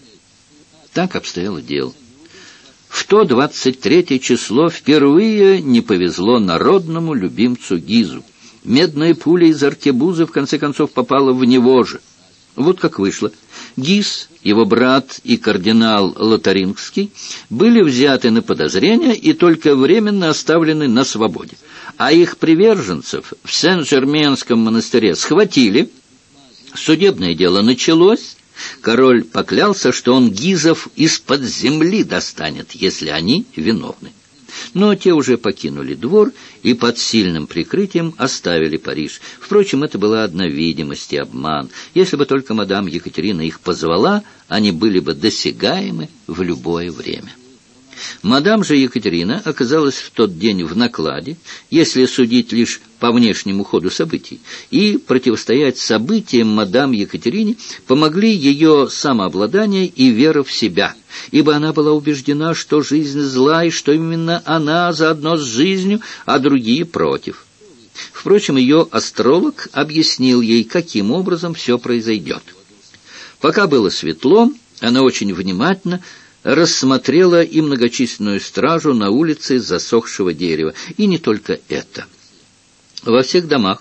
Так обстояло дело. В то 23 число впервые не повезло народному любимцу Гизу. Медная пуля из аркебузы в конце концов попала в него же. Вот как вышло. Гиз, его брат и кардинал Лотарингский были взяты на подозрение и только временно оставлены на свободе. А их приверженцев в Сен-Жерменском монастыре схватили. Судебное дело началось. Король поклялся, что он гизов из-под земли достанет, если они виновны. Но те уже покинули двор и под сильным прикрытием оставили Париж. Впрочем, это была одна видимость и обман. Если бы только мадам Екатерина их позвала, они были бы досягаемы в любое время. Мадам же Екатерина оказалась в тот день в накладе, если судить лишь по внешнему ходу событий, и противостоять событиям мадам Екатерине помогли ее самообладание и вера в себя, ибо она была убеждена, что жизнь зла и что именно она заодно с жизнью, а другие против. Впрочем, ее астролог объяснил ей, каким образом все произойдет. Пока было светло, она очень внимательно рассмотрела и многочисленную стражу на улице засохшего дерева. И не только это. Во всех домах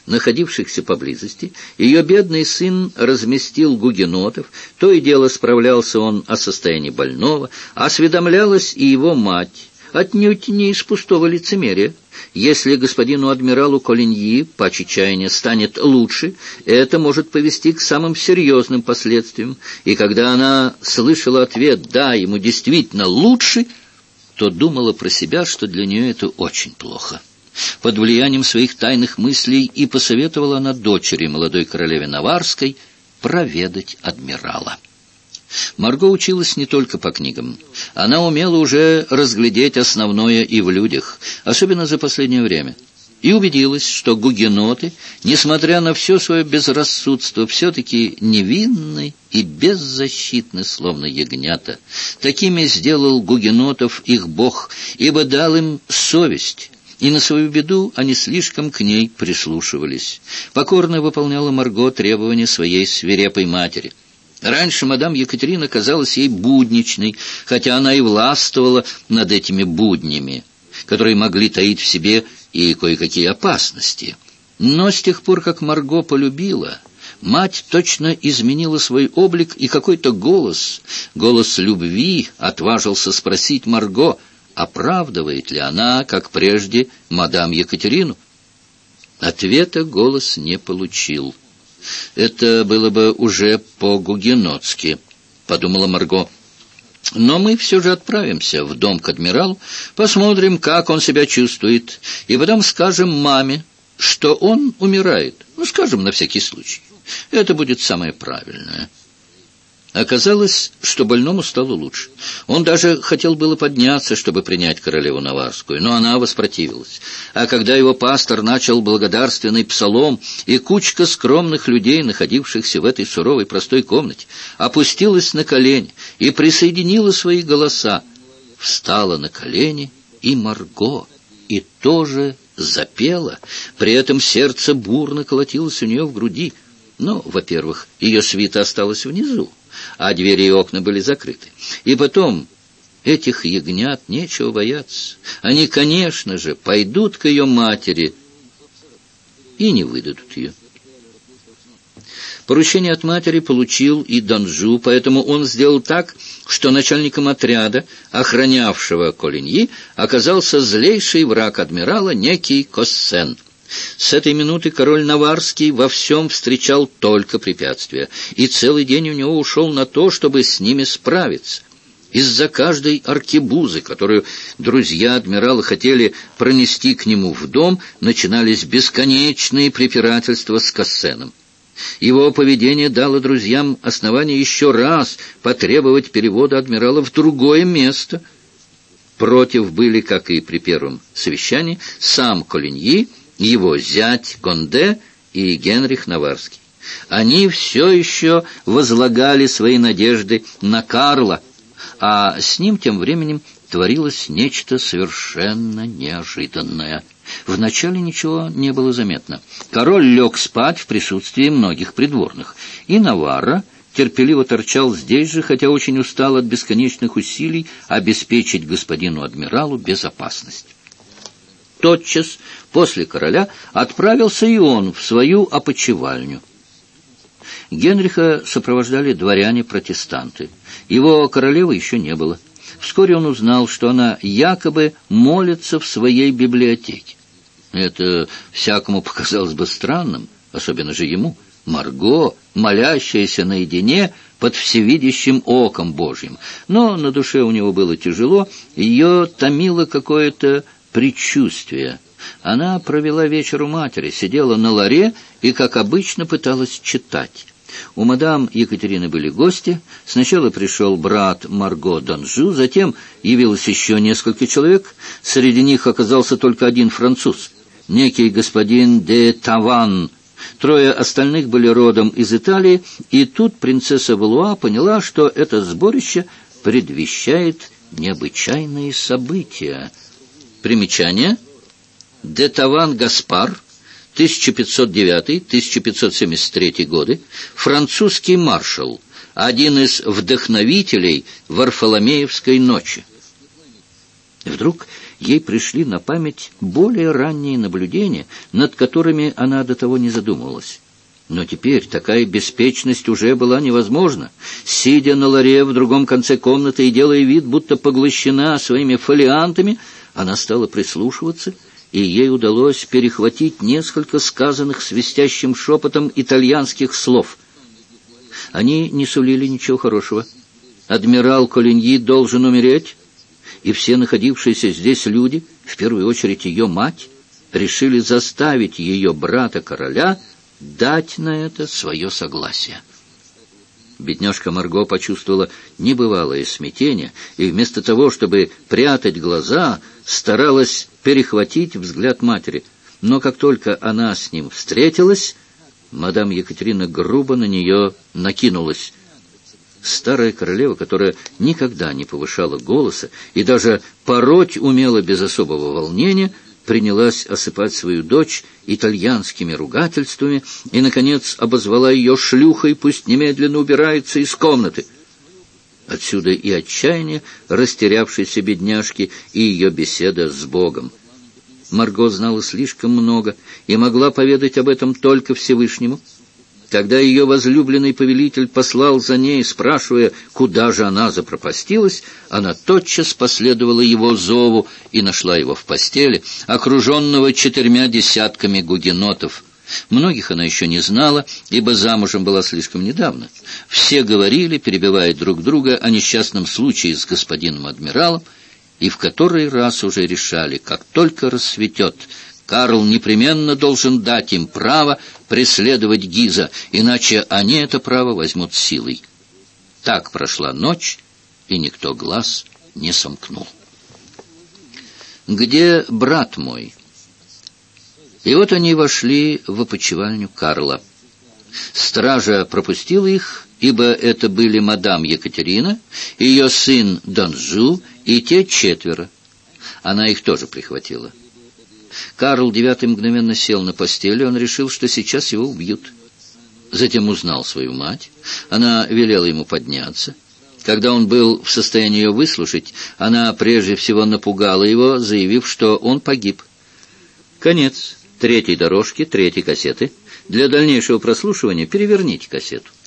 находившихся поблизости, ее бедный сын разместил гугенотов, то и дело справлялся он о состоянии больного, осведомлялась и его мать, отнюдь не из пустого лицемерия. Если господину адмиралу Колиньи по чаяния станет лучше, это может повести к самым серьезным последствиям. И когда она слышала ответ «да, ему действительно лучше», то думала про себя, что для нее это очень плохо. Под влиянием своих тайных мыслей и посоветовала она дочери, молодой королеве Наварской, проведать адмирала. Марго училась не только по книгам. Она умела уже разглядеть основное и в людях, особенно за последнее время, и убедилась, что гугеноты, несмотря на все свое безрассудство, все-таки невинны и беззащитны, словно ягнята. Такими сделал гугенотов их бог, ибо дал им совесть, и на свою беду они слишком к ней прислушивались. Покорно выполняла Марго требования своей свирепой матери. Раньше мадам Екатерина казалась ей будничной, хотя она и властвовала над этими буднями, которые могли таить в себе и кое-какие опасности. Но с тех пор, как Марго полюбила, мать точно изменила свой облик, и какой-то голос любви, отважился спросить Марго, оправдывает ли она, как прежде, мадам Екатерину. Ответа голос не получил. «Это было бы уже по-гугенотски», — подумала Марго. «Но мы все же отправимся в дом к адмиралу, посмотрим, как он себя чувствует, и потом скажем маме, что он умирает. Ну, скажем, на всякий случай. Это будет самое правильное». Оказалось, что больному стало лучше. Он даже хотел было подняться, чтобы принять королеву Наварскую, но она воспротивилась. А когда его пастор начал благодарственный псалом, и кучка скромных людей, находившихся в этой суровой простой комнате, опустилась на колени и присоединила свои голоса, встала на колени и Марго, и тоже запела. При этом сердце бурно колотилось у нее в груди. Но, во-первых, ее свита осталась внизу, а двери и окна были закрыты. И потом, этих ягнят нечего бояться. Они, конечно же, пойдут к ее матери и не выдадут ее. Поручение от матери получил и Данжу, поэтому он сделал так, что начальником отряда, охранявшего Колиньи, оказался злейший враг адмирала, некий Коссен. С этой минуты король Наварский во всем встречал только препятствия, и целый день у него ушел на то, чтобы с ними справиться. Из-за каждой аркебузы, которую друзья адмирала хотели пронести к нему в дом, начинались бесконечные препирательства с Коссеном. Его поведение дало друзьям основание еще раз потребовать перевода адмирала в другое место. Против были, как и при первом совещании, сам Колиньи, его зять Конде и Генрих Наварский. Они все еще возлагали свои надежды на Карла, а с ним тем временем творилось нечто совершенно неожиданное. Вначале ничего не было заметно. Король лег спать в присутствии многих придворных, и Наварра терпеливо торчал здесь же, хотя очень устал от бесконечных усилий обеспечить господину адмиралу безопасность. Тотчас после короля отправился и он в свою опочивальню. Генриха сопровождали дворяне-протестанты. Его королевы еще не было. Вскоре он узнал, что она якобы молится в своей библиотеке. Это всякому показалось бы странным, особенно же ему, Марго, молящаяся наедине под всевидящим оком Божьим. Но на душе у него было тяжело, ее томило какое-то предчувствие. Она провела вечер у матери, сидела на ларе и, как обычно, пыталась читать. У мадам Екатерины были гости. Сначала пришел брат Марго Данжу, затем явилось еще несколько человек. Среди них оказался только один француз, некий господин де Таван. Трое остальных были родом из Италии, и тут принцесса Валуа поняла, что это сборище предвещает необычайные события. Примечание. Де Таван Гаспар, 1509-1573 годы, французский маршал, один из вдохновителей Варфоломеевской ночи. Вдруг ей пришли на память более ранние наблюдения, над которыми она до того не задумывалась. Но теперь такая беспечность уже была невозможна. Сидя на ларе в другом конце комнаты и делая вид, будто поглощена своими фолиантами, она стала прислушиваться, и ей удалось перехватить несколько сказанных свистящим шепотом итальянских слов. Они не сулили ничего хорошего. Адмирал Колиньи должен умереть, и все находившиеся здесь люди, в первую очередь ее мать, решили заставить ее брата-короля дать на это свое согласие. Бедняжка Марго почувствовала небывалое смятение, и вместо того, чтобы прятать глаза, старалась перехватить взгляд матери. Но как только она с ним встретилась, мадам Екатерина грубо на нее накинулась. Старая королева, которая никогда не повышала голоса и даже пороть умела без особого волнения, принялась осыпать свою дочь итальянскими ругательствами и, наконец, обозвала ее шлюхой, пусть немедленно убирается из комнаты. Отсюда и отчаяние растерявшейся бедняжки, и ее беседа с Богом. Марго знала слишком много и могла поведать об этом только Всевышнему. Когда ее возлюбленный повелитель послал за ней, спрашивая, куда же она запропастилась, она тотчас последовала его зову и нашла его в постели, окруженного 4 десятками гугенотов. Многих она еще не знала, ибо замужем была слишком недавно. Все говорили, перебивая друг друга, о несчастном случае с господином адмиралом, и в который раз уже решали, как только рассветет, Карл непременно должен дать им право преследовать Гиза, иначе они это право возьмут силой. Так прошла ночь, и никто глаз не сомкнул. «Где брат мой?» И вот они вошли в опочивальню Карла. Стража пропустила их, ибо это были мадам Екатерина, ее сын Данжу и те 4. Она их тоже прихватила. Карл IX мгновенно сел на постели, он решил, что сейчас его убьют. Затем узнал свою мать. Она велела ему подняться. Когда он был в состоянии ее выслушать, она прежде всего напугала его, заявив, что он погиб. Конец 3-й дорожки, 3-й кассеты. Для дальнейшего прослушивания переверните кассету.